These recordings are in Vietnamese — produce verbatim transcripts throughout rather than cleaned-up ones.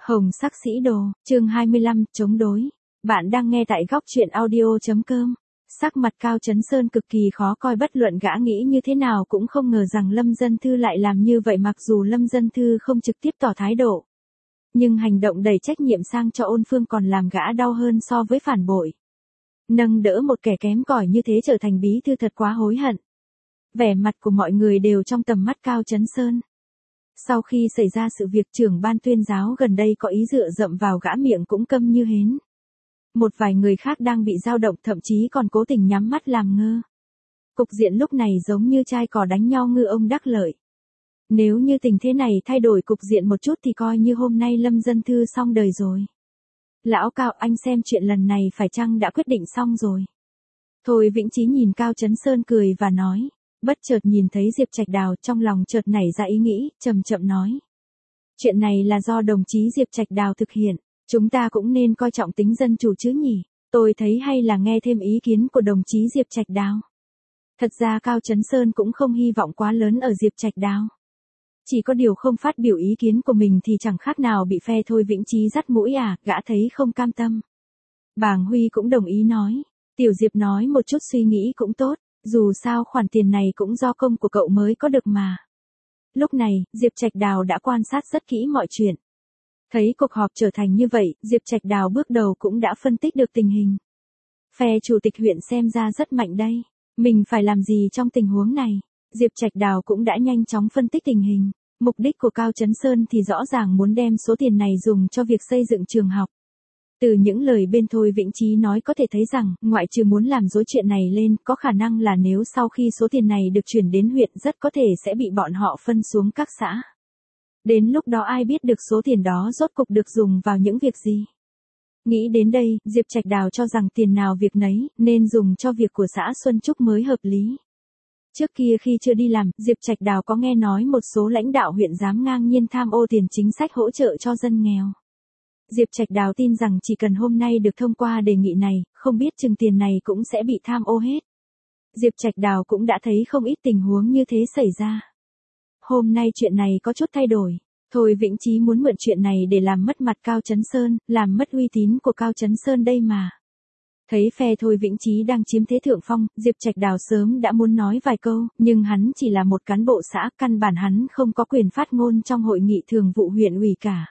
Hồng sắc sĩ đồ, chương hai mươi lăm, chống đối. Bạn đang nghe tại góc truyện audio.com. Sắc mặt Cao Chấn Sơn cực kỳ khó coi, bất luận gã nghĩ như thế nào cũng không ngờ rằng Lâm Dân Thư lại làm như vậy, mặc dù Lâm Dân Thư không trực tiếp tỏ thái độ. Nhưng hành động đầy trách nhiệm sang cho Ôn Phương còn làm gã đau hơn so với phản bội. Nâng đỡ một kẻ kém cỏi như thế trở thành bí thư thật quá hối hận. Vẻ mặt của mọi người đều trong tầm mắt Cao Chấn Sơn. Sau khi xảy ra sự việc, trưởng ban tuyên giáo gần đây có ý dựa dẫm vào gã, miệng cũng câm như hến. Một vài người khác đang bị dao động, thậm chí còn cố tình nhắm mắt làm ngơ. Cục diện lúc này giống như trai cò đánh nhau, ngư ông đắc lợi. Nếu như tình thế này thay đổi cục diện một chút thì coi như hôm nay Lâm Dân Thư xong đời rồi. Lão Cao, anh xem chuyện lần này phải chăng đã quyết định xong rồi? Thôi Vĩnh Chí nhìn Cao Chấn Sơn cười và nói. Bất chợt nhìn thấy Diệp Trạch Đào, trong lòng chợt nảy ra ý nghĩ, chậm chậm nói. Chuyện này là do đồng chí Diệp Trạch Đào thực hiện, chúng ta cũng nên coi trọng tính dân chủ chứ nhỉ? Tôi thấy hay là nghe thêm ý kiến của đồng chí Diệp Trạch Đào. Thật ra Cao Chấn Sơn cũng không hy vọng quá lớn ở Diệp Trạch Đào. Chỉ có điều không phát biểu ý kiến của mình thì chẳng khác nào bị phe Thôi Vĩnh Chí dắt mũi à, gã thấy không cam tâm. Bàng Huy cũng đồng ý nói, Tiểu Diệp nói một chút suy nghĩ cũng tốt. Dù sao khoản tiền này cũng do công của cậu mới có được mà. Lúc này, Diệp Trạch Đào đã quan sát rất kỹ mọi chuyện. Thấy cuộc họp trở thành như vậy, Diệp Trạch Đào bước đầu cũng đã phân tích được tình hình. Phe chủ tịch huyện xem ra rất mạnh đây. Mình phải làm gì trong tình huống này? Diệp Trạch Đào cũng đã nhanh chóng phân tích tình hình. Mục đích của Cao Chấn Sơn thì rõ ràng muốn đem số tiền này dùng cho việc xây dựng trường học. Từ những lời bên Thôi Vĩnh Chí nói có thể thấy rằng, ngoại trừ muốn làm dối chuyện này lên, có khả năng là nếu sau khi số tiền này được chuyển đến huyện rất có thể sẽ bị bọn họ phân xuống các xã. Đến lúc đó ai biết được số tiền đó rốt cục được dùng vào những việc gì. Nghĩ đến đây, Diệp Trạch Đào cho rằng tiền nào việc nấy, nên dùng cho việc của xã Xuân Trúc mới hợp lý. Trước kia khi chưa đi làm, Diệp Trạch Đào có nghe nói một số lãnh đạo huyện dám ngang nhiên tham ô tiền chính sách hỗ trợ cho dân nghèo. Diệp Trạch Đào tin rằng chỉ cần hôm nay được thông qua đề nghị này, không biết chừng tiền này cũng sẽ bị tham ô hết. Diệp Trạch Đào cũng đã thấy không ít tình huống như thế xảy ra. Hôm nay chuyện này có chút thay đổi. Thôi Vĩnh Chí muốn mượn chuyện này để làm mất mặt Cao Chấn Sơn, làm mất uy tín của Cao Chấn Sơn đây mà. Thấy phe Thôi Vĩnh Chí đang chiếm thế thượng phong, Diệp Trạch Đào sớm đã muốn nói vài câu, nhưng hắn chỉ là một cán bộ xã, căn bản hắn không có quyền phát ngôn trong hội nghị thường vụ huyện ủy cả.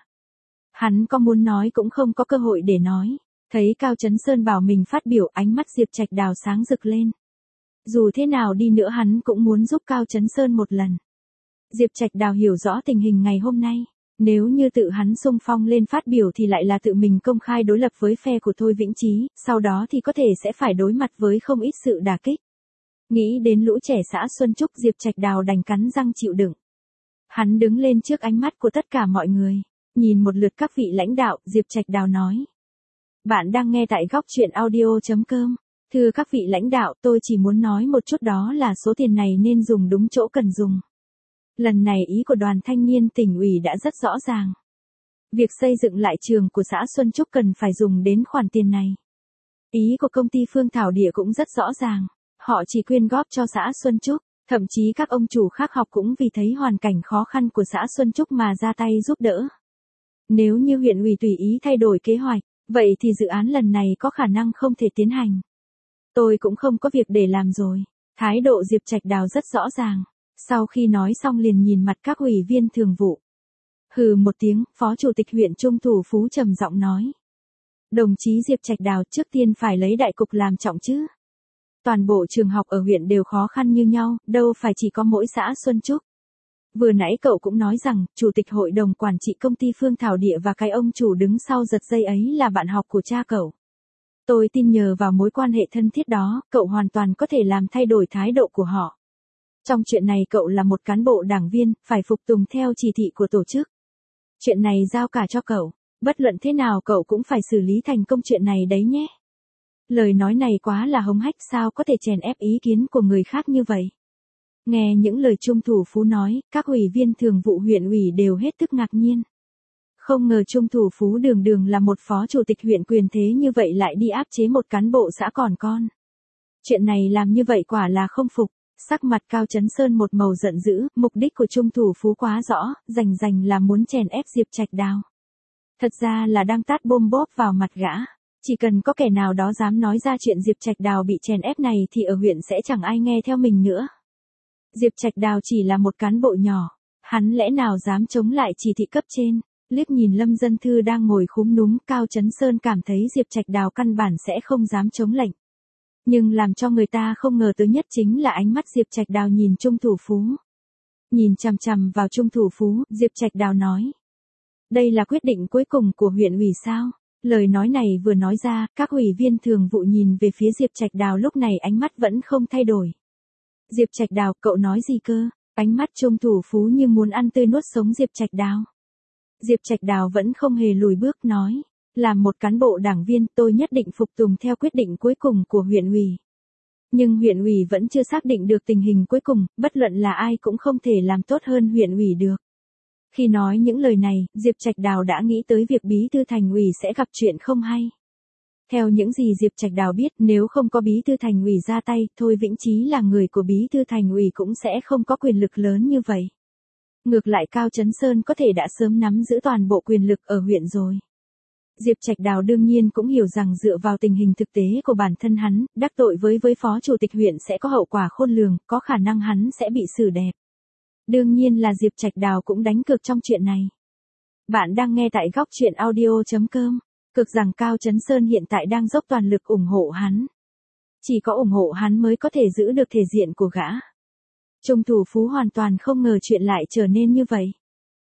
Hắn có muốn nói cũng không có cơ hội để nói. Thấy Cao Chấn Sơn bảo mình phát biểu, ánh mắt Diệp Trạch Đào sáng rực lên. Dù thế nào đi nữa hắn cũng muốn giúp Cao Chấn Sơn một lần. Diệp Trạch Đào hiểu rõ tình hình ngày hôm nay. Nếu như tự hắn xung phong lên phát biểu thì lại là tự mình công khai đối lập với phe của Thôi Vĩnh Chí, sau đó thì có thể sẽ phải đối mặt với không ít sự đả kích. Nghĩ đến lũ trẻ xã Xuân Trúc, Diệp Trạch Đào đành cắn răng chịu đựng. Hắn đứng lên trước ánh mắt của tất cả mọi người. Nhìn một lượt các vị lãnh đạo, Diệp Trạch Đào nói. Bạn đang nghe tại góc truyện audio.com. Thưa các vị lãnh đạo, tôi chỉ muốn nói một chút, đó là số tiền này nên dùng đúng chỗ cần dùng. Lần này ý của đoàn thanh niên tỉnh ủy đã rất rõ ràng. Việc xây dựng lại trường của xã Xuân Trúc cần phải dùng đến khoản tiền này. Ý của công ty Phương Thảo Địa cũng rất rõ ràng. Họ chỉ quyên góp cho xã Xuân Trúc. Thậm chí các ông chủ khác học cũng vì thấy hoàn cảnh khó khăn của xã Xuân Trúc mà ra tay giúp đỡ. Nếu như huyện ủy tùy ý thay đổi kế hoạch, vậy thì dự án lần này có khả năng không thể tiến hành. Tôi cũng không có việc để làm rồi. Thái độ Diệp Trạch Đào rất rõ ràng. Sau khi nói xong liền nhìn mặt các ủy viên thường vụ. Hừ một tiếng, Phó Chủ tịch huyện Trung Thủ Phú trầm giọng nói. Đồng chí Diệp Trạch Đào, trước tiên phải lấy đại cục làm trọng chứ. Toàn bộ trường học ở huyện đều khó khăn như nhau, đâu phải chỉ có mỗi xã Xuân Trúc. Vừa nãy cậu cũng nói rằng, Chủ tịch hội đồng quản trị công ty Phương Thảo Địa và cái ông chủ đứng sau giật dây ấy là bạn học của cha cậu. Tôi tin nhờ vào mối quan hệ thân thiết đó, cậu hoàn toàn có thể làm thay đổi thái độ của họ. Trong chuyện này cậu là một cán bộ đảng viên, phải phục tùng theo chỉ thị của tổ chức. Chuyện này giao cả cho cậu, bất luận thế nào cậu cũng phải xử lý thành công chuyện này đấy nhé. Lời nói này quá là hống hách, sao có thể chèn ép ý kiến của người khác như vậy. Nghe những lời Trung Thủ Phú nói, các ủy viên thường vụ huyện ủy đều hết sức ngạc nhiên. Không ngờ Trung Thủ Phú đường đường là một phó chủ tịch huyện quyền thế như vậy lại đi áp chế một cán bộ xã còn con. Chuyện này làm như vậy quả là không phục. Sắc mặt Cao Chấn Sơn một màu giận dữ, mục đích của Trung Thủ Phú quá rõ, rành rành là muốn chèn ép Diệp Trạch Đào. Thật ra là đang tát bôm bốp vào mặt gã. Chỉ cần có kẻ nào đó dám nói ra chuyện Diệp Trạch Đào bị chèn ép này thì ở huyện sẽ chẳng ai nghe theo mình nữa. Diệp Trạch Đào chỉ là một cán bộ nhỏ, hắn lẽ nào dám chống lại chỉ thị cấp trên. Liếc nhìn Lâm Dân Thư đang ngồi khúm núm, Cao Chấn Sơn cảm thấy Diệp Trạch Đào căn bản sẽ không dám chống lệnh. Nhưng làm cho người ta không ngờ tới nhất chính là ánh mắt Diệp Trạch Đào nhìn Trung Thủ Phú. Nhìn chằm chằm vào Trung Thủ Phú, Diệp Trạch Đào nói. Đây là quyết định cuối cùng của huyện ủy sao? Lời nói này vừa nói ra, các ủy viên thường vụ nhìn về phía Diệp Trạch Đào lúc này ánh mắt vẫn không thay đổi. Diệp Trạch Đào, cậu nói gì cơ? Ánh mắt Trung Thủ Phú như muốn ăn tươi nuốt sống Diệp Trạch Đào. Diệp Trạch Đào vẫn không hề lùi bước nói. Làm một cán bộ đảng viên tôi nhất định phục tùng theo quyết định cuối cùng của huyện ủy. Nhưng huyện ủy vẫn chưa xác định được tình hình cuối cùng, bất luận là ai cũng không thể làm tốt hơn huyện ủy được. Khi nói những lời này, Diệp Trạch Đào đã nghĩ tới việc bí thư thành ủy sẽ gặp chuyện không hay. Theo những gì Diệp Trạch Đào biết, nếu không có bí thư thành ủy ra tay, Thôi Vĩnh Chí là người của bí thư thành ủy cũng sẽ không có quyền lực lớn như vậy. Ngược lại Cao Chấn Sơn có thể đã sớm nắm giữ toàn bộ quyền lực ở huyện rồi. Diệp Trạch Đào đương nhiên cũng hiểu rằng dựa vào tình hình thực tế của bản thân hắn, đắc tội với với phó chủ tịch huyện sẽ có hậu quả khôn lường, có khả năng hắn sẽ bị xử đẹp. Đương nhiên là Diệp Trạch Đào cũng đánh cược trong chuyện này. Bạn đang nghe tại góc truyện audio chấm com. Cực rằng Cao Chấn Sơn hiện tại đang dốc toàn lực ủng hộ hắn. Chỉ có ủng hộ hắn mới có thể giữ được thể diện của gã. Trung Thủ Phú hoàn toàn không ngờ chuyện lại trở nên như vậy.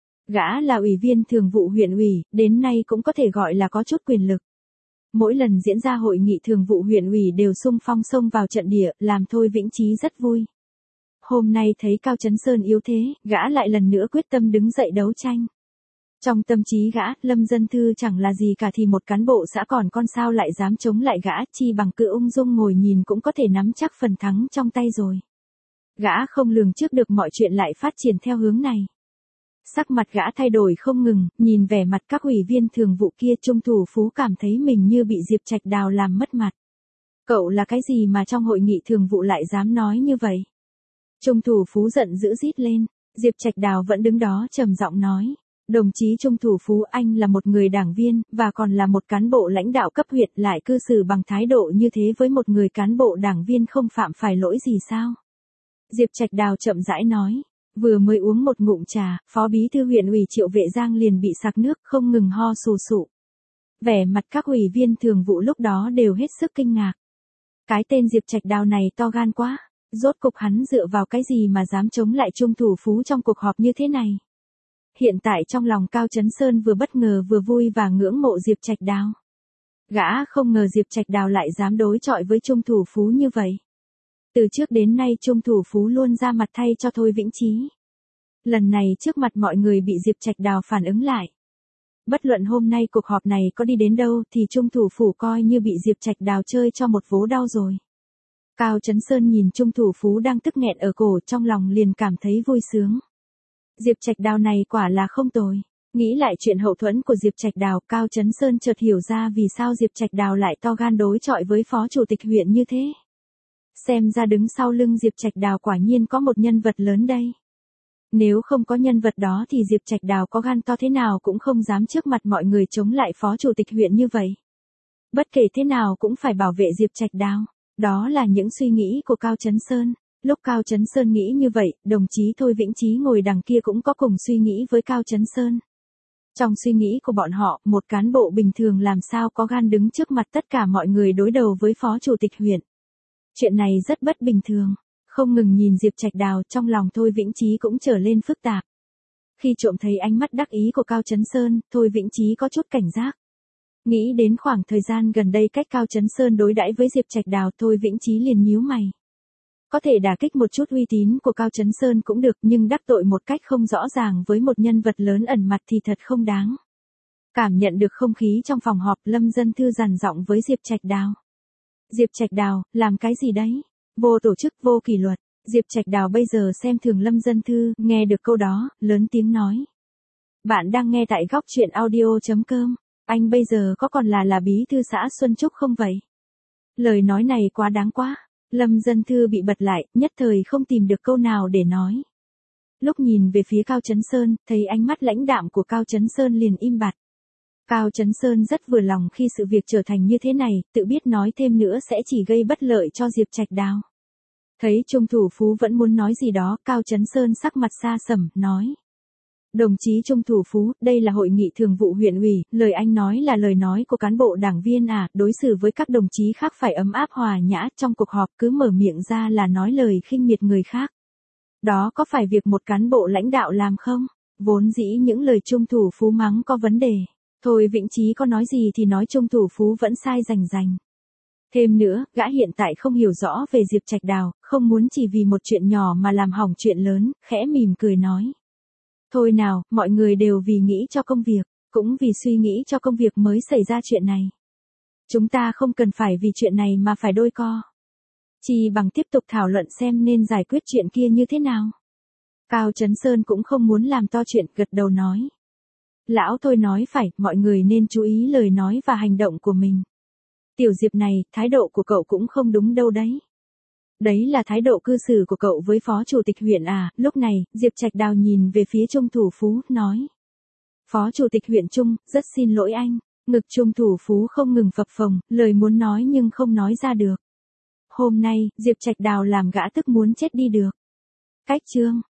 Gã là ủy viên thường vụ huyện ủy, đến nay cũng có thể gọi là có chút quyền lực. Mỗi lần diễn ra hội nghị thường vụ huyện ủy đều xung phong xông vào trận địa, làm Thôi Vĩnh Chí rất vui. Hôm nay thấy Cao Chấn Sơn yếu thế, gã lại lần nữa quyết tâm đứng dậy đấu tranh. Trong tâm trí gã, Lâm Dân Thư chẳng là gì cả thì một cán bộ xã còn con sao lại dám chống lại gã, chi bằng cứ ung dung ngồi nhìn cũng có thể nắm chắc phần thắng trong tay rồi. Gã không lường trước được mọi chuyện lại phát triển theo hướng này. Sắc mặt gã thay đổi không ngừng, nhìn vẻ mặt các ủy viên thường vụ kia, Trung Thủ Phú cảm thấy mình như bị Diệp Trạch Đào làm mất mặt. Cậu là cái gì mà trong hội nghị thường vụ lại dám nói như vậy? Trung Thủ Phú giận dữ rít lên, Diệp Trạch Đào vẫn đứng đó trầm giọng nói. Đồng chí Trung Thủ Phú, anh là một người đảng viên, và còn là một cán bộ lãnh đạo cấp huyện, lại cư xử bằng thái độ như thế với một người cán bộ đảng viên không phạm phải lỗi gì sao? Diệp Trạch Đào chậm rãi nói. Vừa mới uống một ngụm trà, phó bí thư huyện ủy Triệu Vệ Giang liền bị sặc nước, không ngừng ho sù sụ. Vẻ mặt các ủy viên thường vụ lúc đó đều hết sức kinh ngạc. Cái tên Diệp Trạch Đào này to gan quá, rốt cục hắn dựa vào cái gì mà dám chống lại Trung Thủ Phú trong cuộc họp như thế này? Hiện tại trong lòng Cao Chấn Sơn vừa bất ngờ vừa vui và ngưỡng mộ Diệp Trạch Đào. Gã không ngờ Diệp Trạch Đào lại dám đối chọi với Trung Thủ Phú như vậy. Từ trước đến nay Trung Thủ Phú luôn ra mặt thay cho Thôi Vĩnh Chí. Lần này trước mặt mọi người bị Diệp Trạch Đào phản ứng lại. Bất luận hôm nay cuộc họp này có đi đến đâu thì Trung Thủ Phú coi như bị Diệp Trạch Đào chơi cho một vố đau rồi. Cao Chấn Sơn nhìn Trung Thủ Phú đang tức nghẹn ở cổ, trong lòng liền cảm thấy vui sướng. Diệp Trạch Đào này quả là không tồi. Nghĩ lại chuyện hậu thuẫn của Diệp Trạch Đào, Cao Chấn Sơn chợt hiểu ra vì sao Diệp Trạch Đào lại to gan đối chọi với phó chủ tịch huyện như thế. Xem ra đứng sau lưng Diệp Trạch Đào quả nhiên có một nhân vật lớn đây. Nếu không có nhân vật đó thì Diệp Trạch Đào có gan to thế nào cũng không dám trước mặt mọi người chống lại phó chủ tịch huyện như vậy. Bất kể thế nào cũng phải bảo vệ Diệp Trạch Đào. Đó là những suy nghĩ của Cao Chấn Sơn. Lúc Cao Chấn Sơn nghĩ như vậy, đồng chí Thôi Vĩnh Chí ngồi đằng kia cũng có cùng suy nghĩ với Cao Chấn Sơn. Trong suy nghĩ của bọn họ, một cán bộ bình thường làm sao có gan đứng trước mặt tất cả mọi người đối đầu với phó chủ tịch huyện. Chuyện này rất bất bình thường. Không ngừng nhìn Diệp Trạch Đào, trong lòng Thôi Vĩnh Chí cũng trở lên phức tạp. Khi trộm thấy ánh mắt đắc ý của Cao Chấn Sơn, Thôi Vĩnh Chí có chút cảnh giác. Nghĩ đến khoảng thời gian gần đây cách Cao Chấn Sơn đối đãi với Diệp Trạch Đào, Thôi Vĩnh Chí liền nhíu mày. Có thể đả kích một chút uy tín của Cao Chấn Sơn cũng được, nhưng đắc tội một cách không rõ ràng với một nhân vật lớn ẩn mặt thì thật không đáng. Cảm nhận được không khí trong phòng họp, Lâm Dân Thư dằn giọng với Diệp Trạch Đào. Diệp Trạch Đào, làm cái gì đấy? Vô tổ chức, vô kỷ luật. Diệp Trạch Đào bây giờ xem thường Lâm Dân Thư, nghe được câu đó, lớn tiếng nói. Bạn đang nghe tại góc truyện audio chấm com. Anh bây giờ có còn là là bí thư xã Xuân Trúc không vậy? Lời nói này quá đáng quá. Lâm Dân Thư bị bật lại, nhất thời không tìm được câu nào để nói. Lúc nhìn về phía Cao Chấn Sơn, thấy ánh mắt lãnh đạm của Cao Chấn Sơn liền im bặt. Cao Chấn Sơn rất vừa lòng khi sự việc trở thành như thế này, tự biết nói thêm nữa sẽ chỉ gây bất lợi cho Diệp Trạch Đào. Thấy Trung Thủ Phú vẫn muốn nói gì đó, Cao Chấn Sơn sắc mặt xa sầm, nói. Đồng chí Trung Thủ Phú, đây là hội nghị thường vụ huyện ủy, lời anh nói là lời nói của cán bộ đảng viên à, đối xử với các đồng chí khác phải ấm áp hòa nhã, trong cuộc họp cứ mở miệng ra là nói lời khinh miệt người khác. Đó có phải việc một cán bộ lãnh đạo làm không? Vốn dĩ những lời Trung Thủ Phú mắng có vấn đề. Thôi Vĩnh Chí có nói gì thì nói, Trung Thủ Phú vẫn sai rành rành. Thêm nữa, gã hiện tại không hiểu rõ về Diệp Trạch Đào, không muốn chỉ vì một chuyện nhỏ mà làm hỏng chuyện lớn, khẽ mỉm cười nói. Thôi nào, mọi người đều vì nghĩ cho công việc, cũng vì suy nghĩ cho công việc mới xảy ra chuyện này. Chúng ta không cần phải vì chuyện này mà phải đôi co. Chỉ bằng tiếp tục thảo luận xem nên giải quyết chuyện kia như thế nào. Cao Chấn Sơn cũng không muốn làm to chuyện, gật đầu nói. Lão Thôi nói phải, mọi người nên chú ý lời nói và hành động của mình. Tiểu Diệp này, thái độ của cậu cũng không đúng đâu đấy. Đấy là thái độ cư xử của cậu với phó chủ tịch huyện à, lúc này, Diệp Trạch Đào nhìn về phía Trung Thủ Phú, nói. Phó chủ tịch huyện Trung, rất xin lỗi anh. Ngực Trung Thủ Phú không ngừng phập phồng, lời muốn nói nhưng không nói ra được. Hôm nay, Diệp Trạch Đào làm gã tức muốn chết đi được. Cách chương